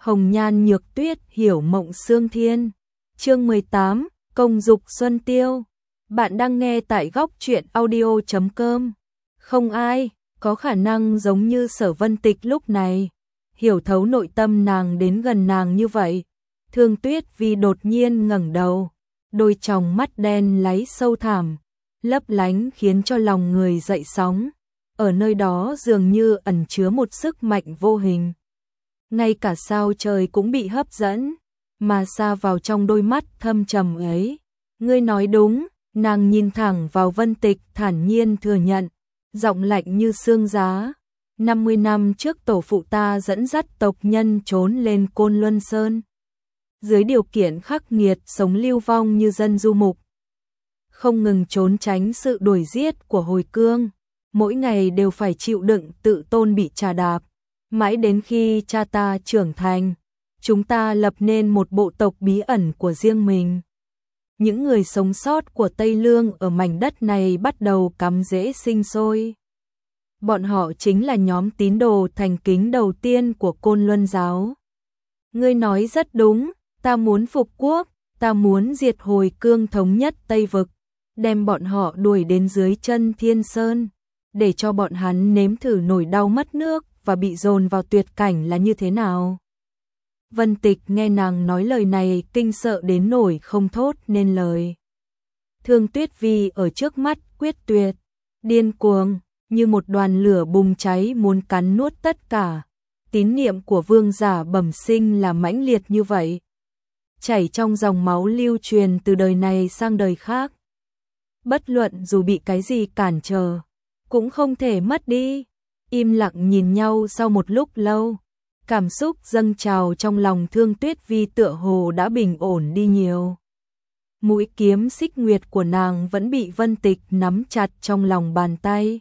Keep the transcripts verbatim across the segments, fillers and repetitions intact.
Hồng nhan nhược tuyết hiểu mộng xương thiên. Chương mười tám, Công dục xuân tiêu. Bạn đang nghe tại góc truyện audio chấm com. Không ai có khả năng giống như Sở Vân Tịch lúc này, hiểu thấu nội tâm nàng đến gần nàng như vậy. Thương Tuyết Vi đột nhiên ngẩng đầu, đôi tròng mắt đen láy sâu thẳm, lấp lánh khiến cho lòng người dậy sóng. Ở nơi đó dường như ẩn chứa một sức mạnh vô hình. Ngay cả sao trời cũng bị hấp dẫn, mà xa vào trong đôi mắt thâm trầm ấy. Ngươi nói đúng, nàng nhìn thẳng vào Vân Tịch thản nhiên thừa nhận, giọng lạnh như xương giá. năm mươi năm trước tổ phụ ta dẫn dắt tộc nhân trốn lên Côn Luân Sơn. Dưới điều kiện khắc nghiệt sống lưu vong như dân du mục. Không ngừng trốn tránh sự đuổi giết của hồi cương. Mỗi ngày đều phải chịu đựng tự tôn bị trà đạp. Mãi đến khi cha ta trưởng thành, chúng ta lập nên một bộ tộc bí ẩn của riêng mình. Những người sống sót của Tây Lương ở mảnh đất này bắt đầu cắm rễ sinh sôi. Bọn họ chính là nhóm tín đồ thành kính đầu tiên của Côn Luân giáo. Ngươi nói rất đúng, ta muốn phục quốc, ta muốn diệt hồi cương thống nhất Tây Vực, đem bọn họ đuổi đến dưới chân Thiên Sơn, để cho bọn hắn nếm thử nỗi đau mất nước và bị dồn vào tuyệt cảnh là như thế nào. Vân Tịch nghe nàng nói lời này kinh sợ đến nỗi không thốt nên lời. Thương Tuyết Vi ở trước mắt quyết tuyệt, điên cuồng, như một đoàn lửa bùng cháy muốn cắn nuốt tất cả. Tín niệm của vương giả bẩm sinh là mãnh liệt như vậy, chảy trong dòng máu lưu truyền từ đời này sang đời khác. Bất luận dù bị cái gì cản trở, cũng không thể mất đi. Im lặng nhìn nhau sau một lúc lâu, cảm xúc dâng trào trong lòng Thương Tuyết Vi tựa hồ đã bình ổn đi nhiều. Mũi kiếm xích nguyệt của nàng vẫn bị Vân Tịch nắm chặt trong lòng bàn tay.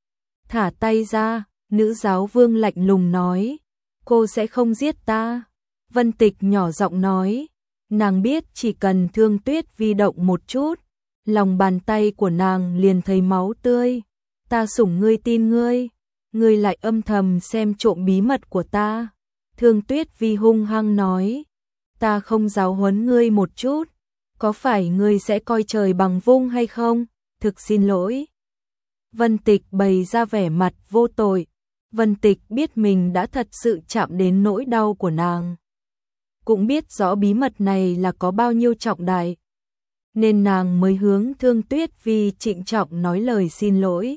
Thả tay ra, nữ giáo vương lạnh lùng nói, cô sẽ không giết ta. Vân Tịch nhỏ giọng nói, nàng biết chỉ cần Thương Tuyết Vi động một chút, lòng bàn tay của nàng liền thấy máu tươi. Ta sủng ngươi tin ngươi, ngươi lại âm thầm xem trộm bí mật của ta. Thương Tuyết Vi hung hăng nói, ta không giáo huấn ngươi một chút, có phải ngươi sẽ coi trời bằng vung hay không? Thực xin lỗi. Vân Tịch bày ra vẻ mặt vô tội. Vân Tịch biết mình đã thật sự chạm đến nỗi đau của nàng, cũng biết rõ bí mật này là có bao nhiêu trọng đại, nên nàng mới hướng Thương Tuyết Vi trịnh trọng nói lời xin lỗi.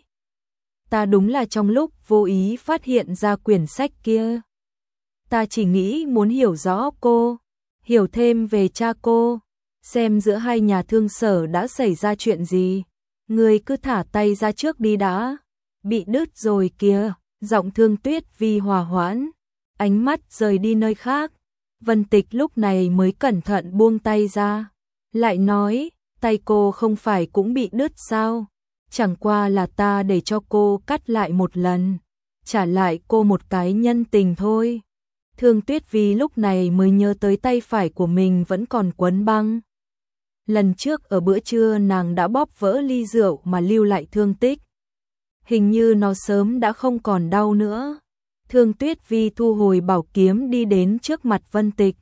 Ta đúng là trong lúc vô ý phát hiện ra quyển sách kia. Ta chỉ nghĩ muốn hiểu rõ cô, hiểu thêm về cha cô, xem giữa hai nhà Thương Sở đã xảy ra chuyện gì. Ngươi cứ thả tay ra trước đi đã. Bị đứt rồi kìa. Giọng Thương Tuyết Vi hòa hoãn, ánh mắt rời đi nơi khác. Vân Tịch lúc này mới cẩn thận buông tay ra, lại nói, tay cô không phải cũng bị đứt sao? Chẳng qua là ta để cho cô cắt lại một lần, trả lại cô một cái nhân tình thôi. Thương Tuyết Vi lúc này mới nhớ tới tay phải của mình vẫn còn quấn băng. Lần trước ở bữa trưa nàng đã bóp vỡ ly rượu mà lưu lại thương tích. Hình như nó sớm đã không còn đau nữa. Thương Tuyết Vi thu hồi bảo kiếm đi đến trước mặt Vân Tịch.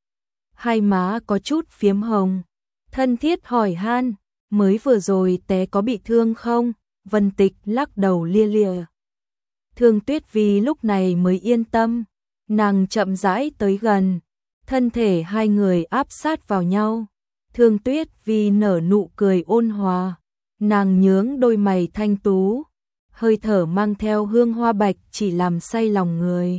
Hai má có chút phiếm hồng, thân thiết hỏi han, mới vừa rồi té có bị thương không? Vân Tịch lắc đầu lia lịa. Thương Tuyết Vi lúc này mới yên tâm, nàng chậm rãi tới gần, thân thể hai người áp sát vào nhau. Thương Tuyết Vi nở nụ cười ôn hòa, nàng nhướng đôi mày thanh tú, hơi thở mang theo hương hoa bạch chỉ làm say lòng người.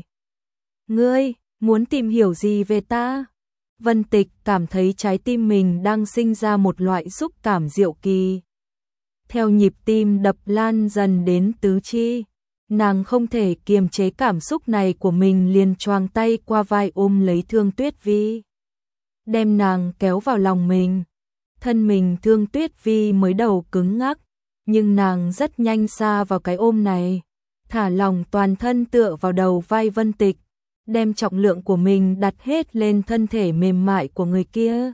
Ngươi, muốn tìm hiểu gì về ta? Vân Tịch cảm thấy trái tim mình đang sinh ra một loại xúc cảm diệu kỳ. Theo nhịp tim đập lan dần đến tứ chi, nàng không thể kiềm chế cảm xúc này của mình, liền choàng tay qua vai ôm lấy Thương Tuyết Vi, đem nàng kéo vào lòng mình. Thân mình Thương Tuyết Vi mới đầu cứng ngắc, nhưng nàng rất nhanh xa vào cái ôm này, thả lòng toàn thân tựa vào đầu vai Vân Tịch, đem trọng lượng của mình đặt hết lên thân thể mềm mại của người kia.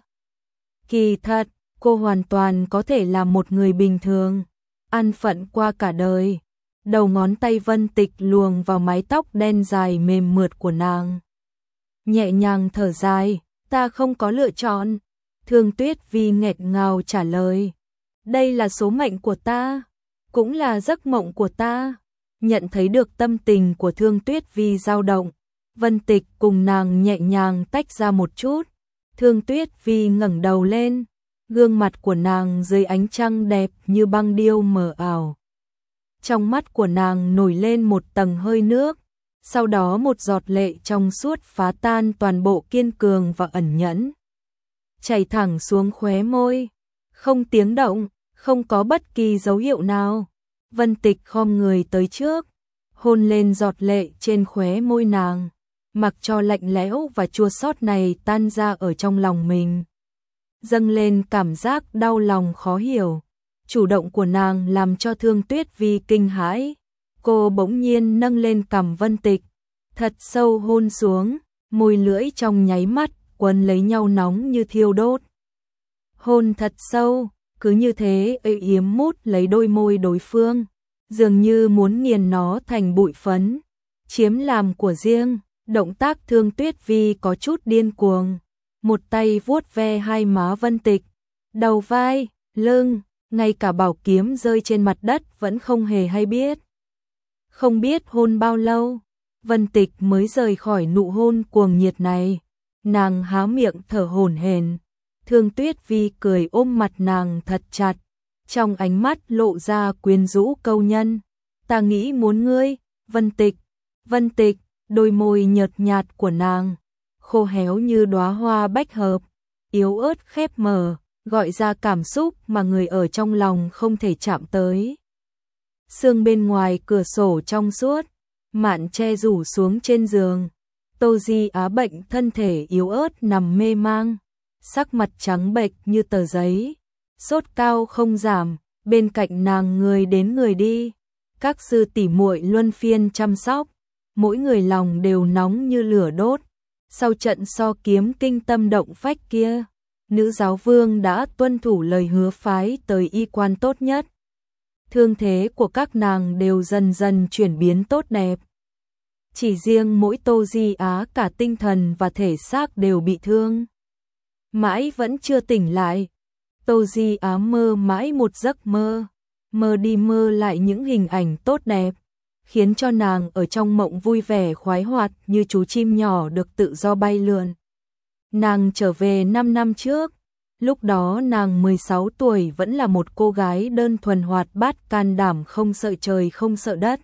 Kỳ thật, cô hoàn toàn có thể là một người bình thường, an phận qua cả đời. Đầu ngón tay Vân Tịch luồn vào mái tóc đen dài mềm mượt của nàng, nhẹ nhàng thở dài, ta không có lựa chọn. Thương Tuyết Vi nghẹt ngào trả lời, đây là số mệnh của ta, cũng là giấc mộng của ta. Nhận thấy được tâm tình của Thương Tuyết Vi dao động, Vân Tịch cùng nàng nhẹ nhàng tách ra một chút. Thương Tuyết Vi ngẩng đầu lên, gương mặt của nàng dưới ánh trăng đẹp như băng điêu mờ ảo. Trong mắt của nàng nổi lên một tầng hơi nước, sau đó một giọt lệ trong suốt phá tan toàn bộ kiên cường và ẩn nhẫn, chảy thẳng xuống khóe môi, không tiếng động, không có bất kỳ dấu hiệu nào. Vân Tịch khom người tới trước, hôn lên giọt lệ trên khóe môi nàng, mặc cho lạnh lẽo và chua xót này tan ra ở trong lòng mình. Dâng lên cảm giác đau lòng khó hiểu. Chủ động của nàng làm cho Thương Tuyết Vi kinh hãi. Cô bỗng nhiên nâng lên cằm Vân Tịch, thật sâu hôn xuống, môi lưỡi trong nháy mắt quấn lấy nhau nóng như thiêu đốt. Hôn thật sâu, cứ như thế ê yếm mút lấy đôi môi đối phương, dường như muốn nghiền nó thành bụi phấn, chiếm làm của riêng. Động tác Thương Tuyết Vi có chút điên cuồng, một tay vuốt ve hai má Vân Tịch, đầu vai, lưng, ngay cả bảo kiếm rơi trên mặt đất vẫn không hề hay biết. Không biết hôn bao lâu, Vân Tịch mới rời khỏi nụ hôn cuồng nhiệt này. Nàng há miệng thở hổn hển. Thương Tuyết Vi cười ôm mặt nàng thật chặt, trong ánh mắt lộ ra quyến rũ câu nhân. Ta nghĩ muốn ngươi, Vân Tịch. Vân Tịch, đôi môi nhợt nhạt của nàng, khô héo như đóa hoa bách hợp, yếu ớt khép mở, gọi ra cảm xúc mà người ở trong lòng không thể chạm tới. Sương bên ngoài cửa sổ trong suốt, màn che rủ xuống trên giường. Tô Di Á bệnh thân thể yếu ớt nằm mê mang, sắc mặt trắng bệch như tờ giấy, sốt cao không giảm, bên cạnh nàng người đến người đi. Các sư tỷ muội luân phiên chăm sóc, mỗi người lòng đều nóng như lửa đốt. Sau trận so kiếm kinh tâm động phách kia, nữ giáo vương đã tuân thủ lời hứa phái tới y quan tốt nhất. Thương thế của các nàng đều dần dần chuyển biến tốt đẹp. Chỉ riêng mỗi Tô Di Á cả tinh thần và thể xác đều bị thương, mãi vẫn chưa tỉnh lại. Tô Di Á mơ mãi một giấc mơ, mơ đi mơ lại những hình ảnh tốt đẹp, khiến cho nàng ở trong mộng vui vẻ khoái hoạt như chú chim nhỏ được tự do bay lượn. Nàng trở về năm năm trước, lúc đó nàng mười sáu tuổi, vẫn là một cô gái đơn thuần hoạt bát can đảm, không sợ trời không sợ đất.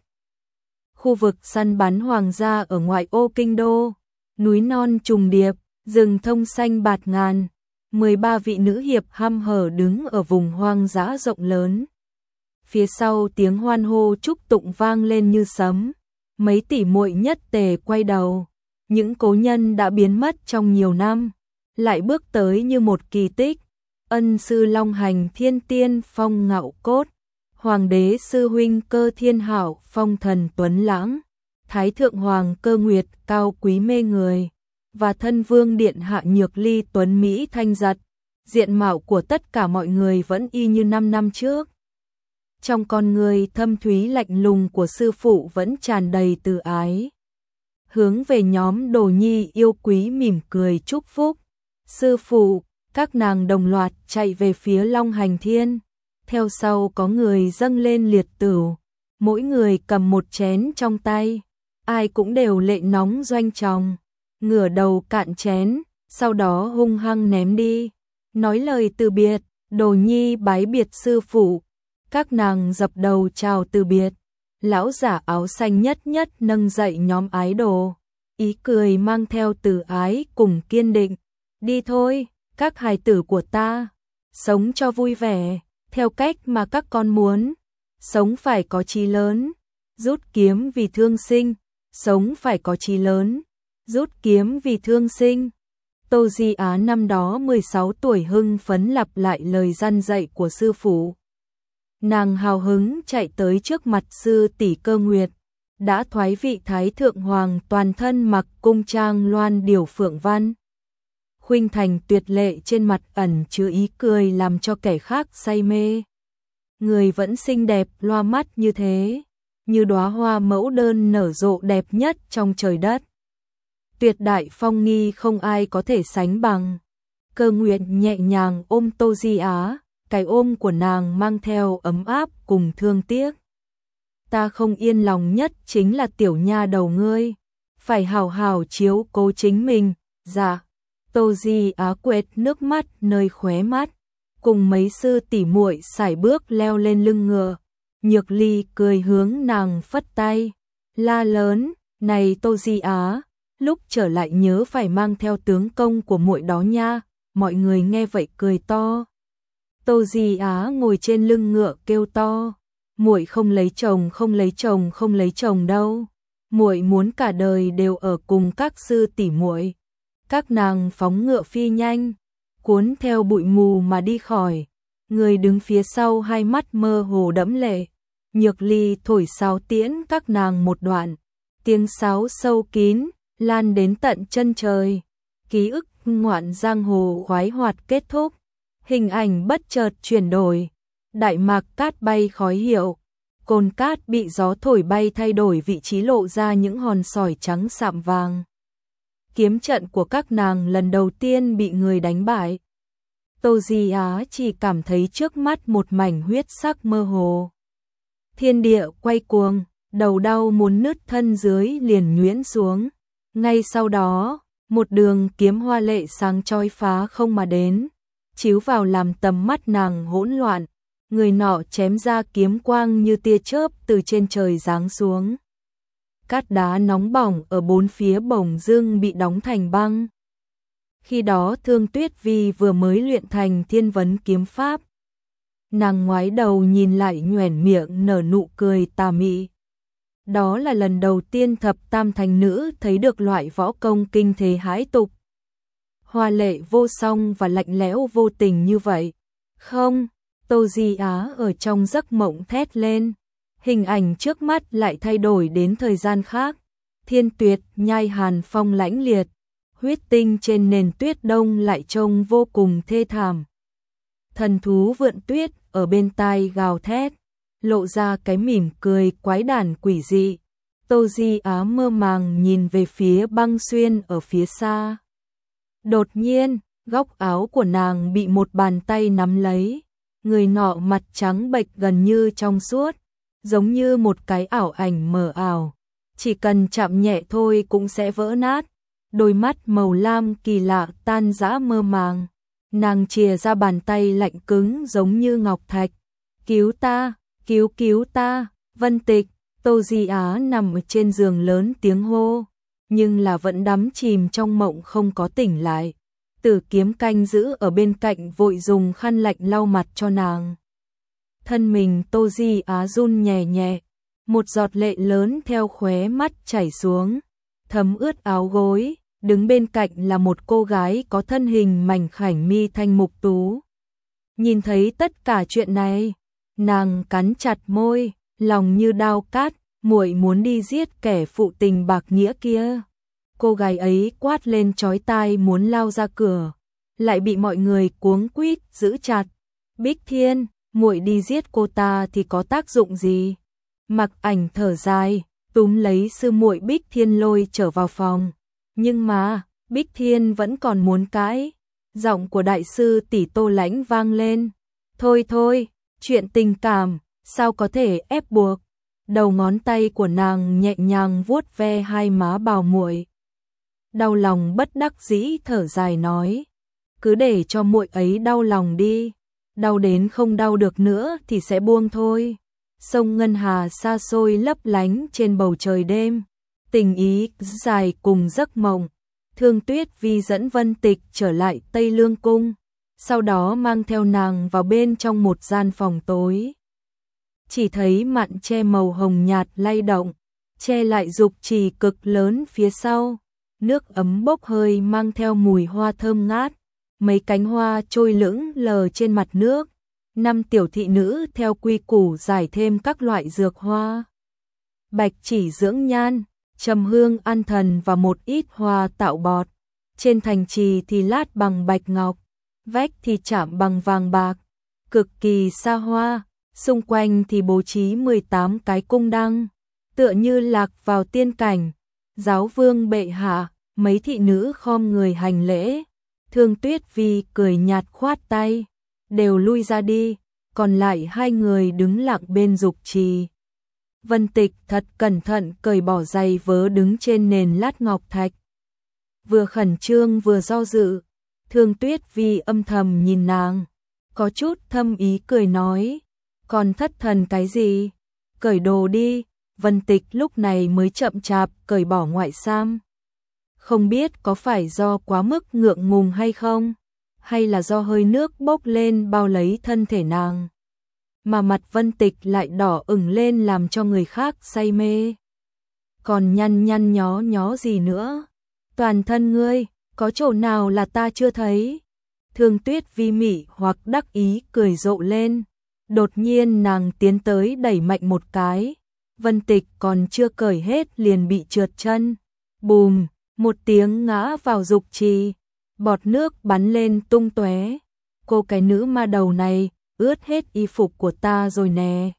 Khu vực săn bắn hoàng gia ở ngoại ô kinh đô, núi non trùng điệp, rừng thông xanh bạt ngàn, mười ba vị nữ hiệp hăm hở đứng ở vùng hoang dã rộng lớn. Phía sau tiếng hoan hô chúc tụng vang lên như sấm, mấy tỷ muội nhất tề quay đầu, những cố nhân đã biến mất trong nhiều năm, lại bước tới như một kỳ tích. Ân sư Long Hành Thiên Tiên phong ngạo cốt, Hoàng đế sư huynh Cơ Thiên Hảo phong thần tuấn lãng, Thái thượng hoàng Cơ Nguyệt cao quý mê người, và thân vương điện hạ Nhược Ly tuấn mỹ thanh giật. Diện mạo của tất cả mọi người vẫn y như năm năm trước. Trong con người thâm thúy lạnh lùng của sư phụ vẫn tràn đầy từ ái. Hướng về nhóm Đồ Nhi yêu quý mỉm cười chúc phúc. Sư phụ, các nàng đồng loạt chạy về phía Long Hành Thiên. Theo sau có người dâng lên liệt tửu, mỗi người cầm một chén trong tay, ai cũng đều lệ nóng doanh tròng, ngửa đầu cạn chén, sau đó hung hăng ném đi, nói lời từ biệt. Đồ Nhi bái biệt sư phụ, các nàng dập đầu chào từ biệt. Lão giả áo xanh nhất nhất nâng dậy nhóm ái đồ, ý cười mang theo từ ái cùng kiên định. Đi thôi, các hài tử của ta, sống cho vui vẻ, theo cách mà các con muốn, sống phải có chí lớn, rút kiếm vì thương sinh, sống phải có chí lớn, rút kiếm vì thương sinh. Tô Di Á năm đó mười sáu tuổi hưng phấn lặp lại lời răn dạy của sư phụ. Nàng hào hứng chạy tới trước mặt sư tỷ Cơ Nguyệt, đã thoái vị Thái thượng hoàng toàn thân mặc cung trang loan điểu phượng văn. Khuynh thành tuyệt lệ trên mặt ẩn chứa ý cười làm cho kẻ khác say mê. Người vẫn xinh đẹp loa mắt như thế, như đóa hoa mẫu đơn nở rộ đẹp nhất trong trời đất. tuyệt đại phong nghi không ai có thể sánh bằng. Cơ Nguyệt nhẹ nhàng ôm Tô Di Á, cái ôm của nàng mang theo ấm áp cùng thương tiếc. Ta không yên lòng nhất chính là tiểu nha đầu ngươi, phải hào hào chiếu cố chính mình. Dạ. Tô Di Á quệt nước mắt nơi khóe mắt, cùng mấy sư tỷ muội sải bước leo lên lưng ngựa. Nhược Ly cười hướng nàng phất tay, la lớn, này Tô Di Á, lúc trở lại nhớ phải mang theo tướng công của muội đó nha. Mọi người nghe vậy cười to. Tô Di Á ngồi trên lưng ngựa kêu to, muội không lấy chồng, không lấy chồng, không lấy chồng đâu. Muội muốn cả đời đều ở cùng các sư tỷ muội. Các nàng phóng ngựa phi nhanh, cuốn theo bụi mù mà đi khỏi. Người đứng phía sau hai mắt mơ hồ đẫm lệ. Nhược Ly thổi sáo tiễn các nàng một đoạn, tiếng sáo sâu kín lan đến tận chân trời. Ký ức ngoạn giang hồ khoái hoạt kết thúc, hình ảnh bất chợt chuyển đổi. Đại mạc cát bay khói hiệu, cồn cát bị gió thổi bay thay đổi vị trí, lộ ra những hòn sỏi trắng sạm vàng. Kiếm trận của các nàng lần đầu tiên bị người đánh bại. Tô Di Á chỉ cảm thấy trước mắt một mảnh huyết sắc mơ hồ. Thiên địa quay cuồng, đầu đau muốn nứt, thân dưới liền nhuyễn xuống. Ngay sau đó, một đường kiếm hoa lệ sáng chói phá không mà đến, chiếu vào làm tầm mắt nàng hỗn loạn. Người nọ chém ra kiếm quang như tia chớp từ trên trời giáng xuống. Cát đá nóng bỏng ở bốn phía bỗng dưng bị đóng thành băng. Khi đó Thương Tuyết Vi vừa mới luyện thành Thiên Vấn kiếm pháp. Nàng ngoái đầu nhìn lại nhoẻn miệng nở nụ cười tà mị. Đó là lần đầu tiên thập tam thành nữ thấy được loại võ công kinh thế hãi tục, hoa lệ vô song và lạnh lẽo vô tình như vậy. Không, Tô Di Á ở trong giấc mộng thét lên. Hình ảnh trước mắt lại thay đổi đến thời gian khác. Thiên tuyệt nhai hàn phong lãnh liệt, huyết tinh trên nền tuyết đông lại trông vô cùng thê thảm. Thần thú vượn tuyết ở bên tai gào thét, lộ ra cái mỉm cười quái đản quỷ dị. Tô Di Á mơ màng nhìn về phía băng xuyên ở phía xa. Đột nhiên, góc áo của nàng bị một bàn tay nắm lấy. Người nọ mặt trắng bệch gần như trong suốt, giống như một cái ảo ảnh mờ ảo. Chỉ cần chạm nhẹ thôi cũng sẽ vỡ nát. Đôi mắt màu lam kỳ lạ tan rã mơ màng. Nàng chìa ra bàn tay lạnh cứng giống như ngọc thạch. Cứu ta, cứu cứu ta, Vân Tịch. Tô Di Á nằm ở trên giường lớn tiếng hô, nhưng là vẫn đắm chìm trong mộng không có tỉnh lại. Tử Kiếm canh giữ ở bên cạnh vội dùng khăn lạnh lau mặt cho nàng. Thân mình Tô Di Á run nhẹ nhẹ, một giọt lệ lớn theo khóe mắt chảy xuống, thấm ướt áo gối. Đứng bên cạnh là một cô gái có thân hình mảnh khảnh mi thanh mục tú. Nhìn thấy tất cả chuyện này, nàng cắn chặt môi, lòng như đao cát, muội muốn đi giết kẻ phụ tình bạc nghĩa kia. Cô gái ấy quát lên chói tai muốn lao ra cửa, lại bị mọi người cuống quýt giữ chặt. Bích Thiên, muội đi giết cô ta thì có tác dụng gì? Mặc Ảnh thở dài, túm lấy sư muội Bích Thiên lôi trở vào phòng. Nhưng mà, Bích Thiên vẫn còn muốn cãi. Giọng của đại sư tỷ Tô Lãnh vang lên. Thôi thôi, chuyện tình cảm, sao có thể ép buộc? Đầu ngón tay của nàng nhẹ nhàng vuốt ve hai má bào muội. Đau lòng bất đắc dĩ thở dài nói. Cứ để cho muội ấy đau lòng đi. Đau đến không đau được nữa thì sẽ buông thôi. Sông Ngân Hà xa xôi lấp lánh trên bầu trời đêm. Tình ý dài cùng giấc mộng. Thương Tuyết Vi dẫn Vân Tịch trở lại Tây Lương Cung, sau đó mang theo nàng vào bên trong một gian phòng tối. Chỉ thấy mạn tre màu hồng nhạt lay động, che lại dục trì cực lớn phía sau. Nước ấm bốc hơi mang theo mùi hoa thơm ngát, mấy cánh hoa trôi lững lờ trên mặt nước. Năm tiểu thị nữ theo quy củ giải thêm các loại dược hoa. Bạch chỉ dưỡng nhan, trầm hương an thần và một ít hoa tạo bọt. Trên thành trì thì lát bằng bạch ngọc, vách thì chạm bằng vàng bạc, cực kỳ xa hoa. Xung quanh thì bố trí mười tám cái cung đăng, tựa như lạc vào tiên cảnh. Giáo vương bệ hạ, mấy thị nữ khom người hành lễ. Thương Tuyết Vi cười nhạt khoát tay, đều lui ra đi, còn lại hai người đứng lặng bên Dục Trì. Vân Tịch thật cẩn thận cởi bỏ giày vớ đứng trên nền lát ngọc thạch. Vừa khẩn trương vừa do dự, Thương Tuyết Vi âm thầm nhìn nàng, có chút thâm ý cười nói, còn thất thần cái gì, cởi đồ đi. Vân Tịch lúc này mới chậm chạp cởi bỏ ngoại sam. Không biết có phải do quá mức ngượng ngùng hay không, hay là do hơi nước bốc lên bao lấy thân thể nàng, mà mặt Vân Tịch lại đỏ ửng lên làm cho người khác say mê. Còn nhăn nhăn nhó nhó gì nữa? Toàn thân ngươi, có chỗ nào là ta chưa thấy? Thương Tuyết Vi mị hoặc đắc ý cười rộ lên. Đột nhiên nàng tiến tới đẩy mạnh một cái. Vân Tịch còn chưa cởi hết liền bị trượt chân. Bùm, một tiếng ngã vào Dục Trì. Bọt nước bắn lên tung tóe. Cô cái nữ ma đầu này, ướt hết y phục của ta rồi nè.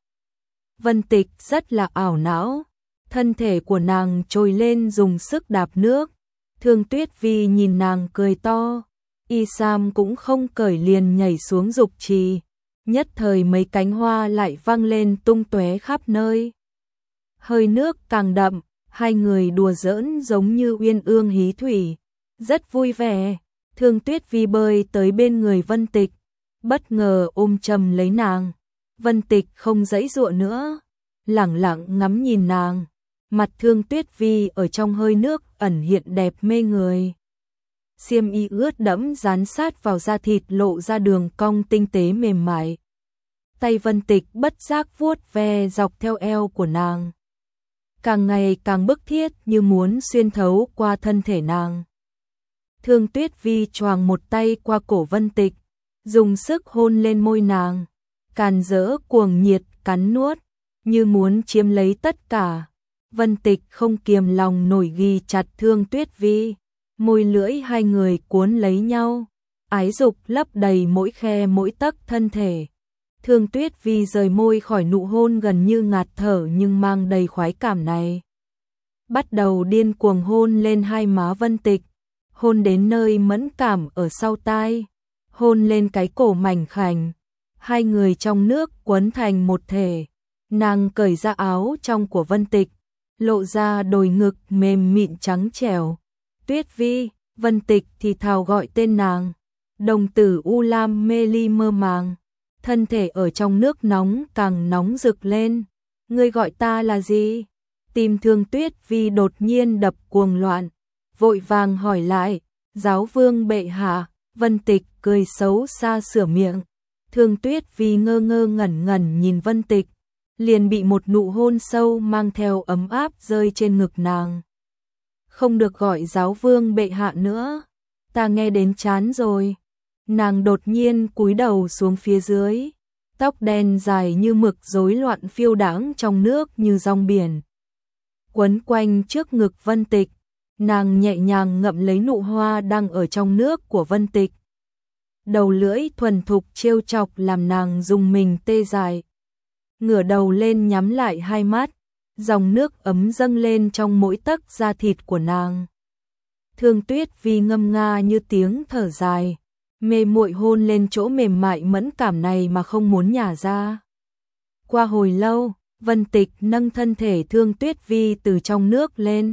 Vân Tịch rất là ảo não. Thân thể của nàng trồi lên dùng sức đạp nước. Thương Tuyết Vi nhìn nàng cười to. Y sam cũng không cởi liền nhảy xuống Dục Trì. Nhất thời mấy cánh hoa lại văng lên tung tóe khắp nơi. Hơi nước càng đậm, hai người đùa giỡn giống như uyên ương hí thủy. Rất vui vẻ. Thương Tuyết Vi bơi tới bên người Vân Tịch, bất ngờ ôm chầm lấy nàng. Vân Tịch không giãy giụa nữa, lẳng lặng ngắm nhìn nàng. Mặt Thương Tuyết Vi ở trong hơi nước ẩn hiện đẹp mê người. Xiêm y ướt đẫm dán sát vào da thịt lộ ra đường cong tinh tế mềm mại. Tay Vân Tịch bất giác vuốt ve dọc theo eo của nàng. Càng ngày càng bức thiết như muốn xuyên thấu qua thân thể nàng. Thương Tuyết Vi choàng một tay qua cổ Vân Tịch, dùng sức hôn lên môi nàng, càn rỡ cuồng nhiệt cắn nuốt, như muốn chiếm lấy tất cả. Vân Tịch không kiềm lòng nổi ghi chặt Thương Tuyết Vi, môi lưỡi hai người cuốn lấy nhau, ái dục lấp đầy mỗi khe mỗi tấc thân thể. Thương Tuyết Vi rời môi khỏi nụ hôn gần như ngạt thở nhưng mang đầy khoái cảm này. Bắt đầu điên cuồng hôn lên hai má Vân Tịch, hôn đến nơi mẫn cảm ở sau tai, hôn lên cái cổ mảnh khảnh. Hai người trong nước quấn thành một thể. Nàng cởi ra áo trong của Vân Tịch, lộ ra đồi ngực mềm mịn trắng trẻo. Tuyết Vi, Vân Tịch thì thào gọi tên nàng. Đồng tử u lam mê ly mơ màng, thân thể ở trong nước nóng càng nóng rực lên. Ngươi gọi ta là gì? Tim Thương Tuyết Vi đột nhiên đập cuồng loạn, vội vàng hỏi lại. Giáo vương bệ hạ. Vân Tịch cười xấu xa sửa miệng. Thương Tuyết Vi ngơ ngơ ngẩn ngẩn nhìn Vân Tịch, liền bị một nụ hôn sâu mang theo ấm áp rơi trên ngực nàng. Không được gọi giáo vương bệ hạ nữa, ta nghe đến chán rồi. Nàng đột nhiên cúi đầu xuống phía dưới, tóc đen dài như mực rối loạn phiêu đãng trong nước như rong biển. Quấn quanh trước ngực Vân Tịch, nàng nhẹ nhàng ngậm lấy nụ hoa đang ở trong nước của Vân Tịch. Đầu lưỡi thuần thục trêu chọc làm nàng rùng mình tê dại. Ngửa đầu lên nhắm lại hai mắt, dòng nước ấm dâng lên trong mỗi tấc da thịt của nàng. Thương Tuyết Vi ngâm nga như tiếng thở dài, mê muội hôn lên chỗ mềm mại mẫn cảm này mà không muốn nhả ra. Qua hồi lâu, Vân Tịch nâng thân thể Thương Tuyết Vi từ trong nước lên.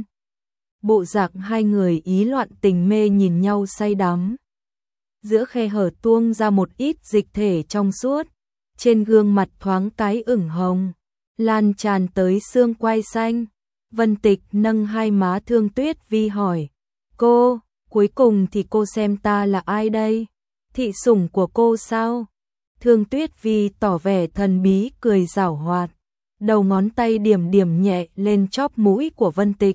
Bộ dạng hai người ý loạn tình mê nhìn nhau say đắm. Giữa khe hở tuông ra một ít dịch thể trong suốt, trên gương mặt thoáng cái ửng hồng, lan tràn tới xương quai xanh. Vân Tịch nâng hai má Thương Tuyết Vi hỏi, cô, cuối cùng thì cô xem ta là ai đây? Thị sủng của cô sao? Thương Tuyết Vi tỏ vẻ thần bí cười giảo hoạt, đầu ngón tay điểm điểm nhẹ lên chóp mũi của Vân Tịch.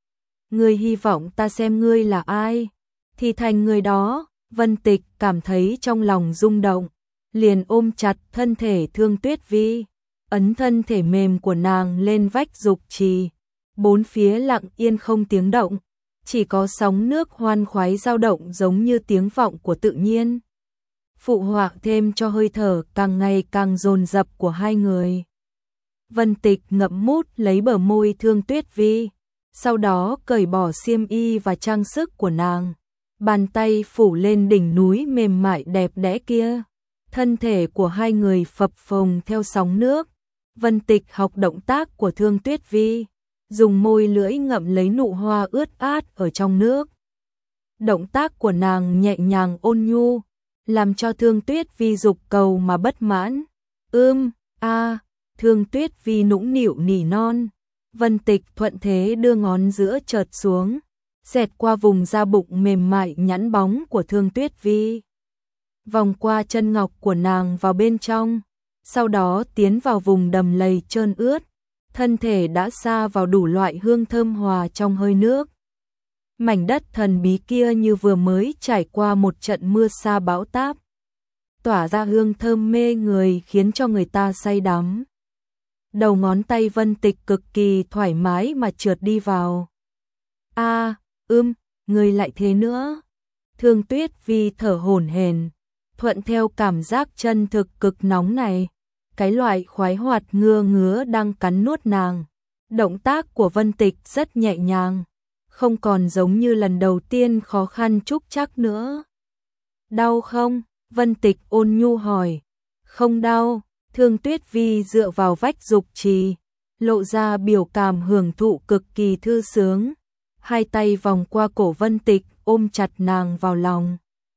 Ngươi hy vọng ta xem ngươi là ai? Thì thành người đó. Vân Tịch cảm thấy trong lòng rung động, liền ôm chặt thân thể Thương Tuyết Vi, ấn thân thể mềm của nàng lên vách Dục Trì. Bốn phía lặng yên không tiếng động, chỉ có sóng nước hoan khoái dao động giống như tiếng vọng của tự nhiên, phụ họa thêm cho hơi thở càng ngày càng dồn dập của hai người. Vân Tịch ngậm mút lấy bờ môi Thương Tuyết Vi, sau đó cởi bỏ xiêm y và trang sức của nàng, bàn tay phủ lên đỉnh núi mềm mại đẹp đẽ kia. Thân thể của hai người phập phồng theo sóng nước. Vân Tịch học động tác của Thương Tuyết Vi, dùng môi lưỡi ngậm lấy nụ hoa ướt át ở trong nước. Động tác của nàng nhẹ nhàng ôn nhu, làm cho Thương Tuyết Vi dục cầu mà bất mãn. Ưm, a, Thương Tuyết Vi nũng nịu nỉ non. Vân Tịch thuận thế đưa ngón giữa chợt xuống, xẹt qua vùng da bụng mềm mại nhẵn bóng của Thương Tuyết Vi, vòng qua chân ngọc của nàng vào bên trong, sau đó tiến vào vùng đầm lầy trơn ướt, thân thể đã sa vào đủ loại hương thơm hòa trong hơi nước. Mảnh đất thần bí kia như vừa mới trải qua một trận mưa sa bão táp, tỏa ra hương thơm mê người khiến cho người ta say đắm. Đầu ngón tay Vân Tịch cực kỳ thoải mái mà trượt đi vào. A, ưm, người lại thế nữa. Thương Tuyết Vi thở hổn hển, thuận theo cảm giác chân thực cực nóng này, cái loại khoái hoạt ngưa ngứa đang cắn nuốt nàng. Động tác của Vân Tịch rất nhẹ nhàng, không còn giống như lần đầu tiên khó khăn trúc trắc nữa. Đau không? Vân Tịch ôn nhu hỏi. Không đau. Thương Tuyết Vi dựa vào vách dục trì, lộ ra biểu cảm hưởng thụ cực kỳ thư sướng, hai tay vòng qua cổ Vân Tịch ôm chặt nàng vào lòng.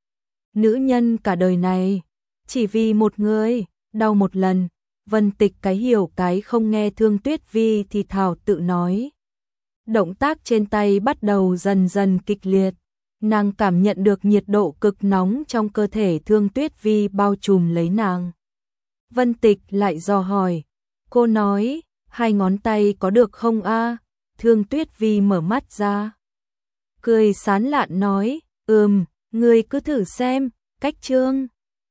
Nữ nhân cả đời này, chỉ vì một người, đau một lần. Vân Tịch cái hiểu cái không nghe Thương Tuyết Vi thì thào tự nói. Động tác trên tay bắt đầu dần dần kịch liệt, nàng cảm nhận được nhiệt độ cực nóng trong cơ thể Thương Tuyết Vi bao trùm lấy nàng. Vân Tịch lại dò hỏi, cô nói, hai ngón tay có được không a? Thương Tuyết Vi mở mắt ra, cười sán lạn nói, ừm, ngươi cứ thử xem, cách trương.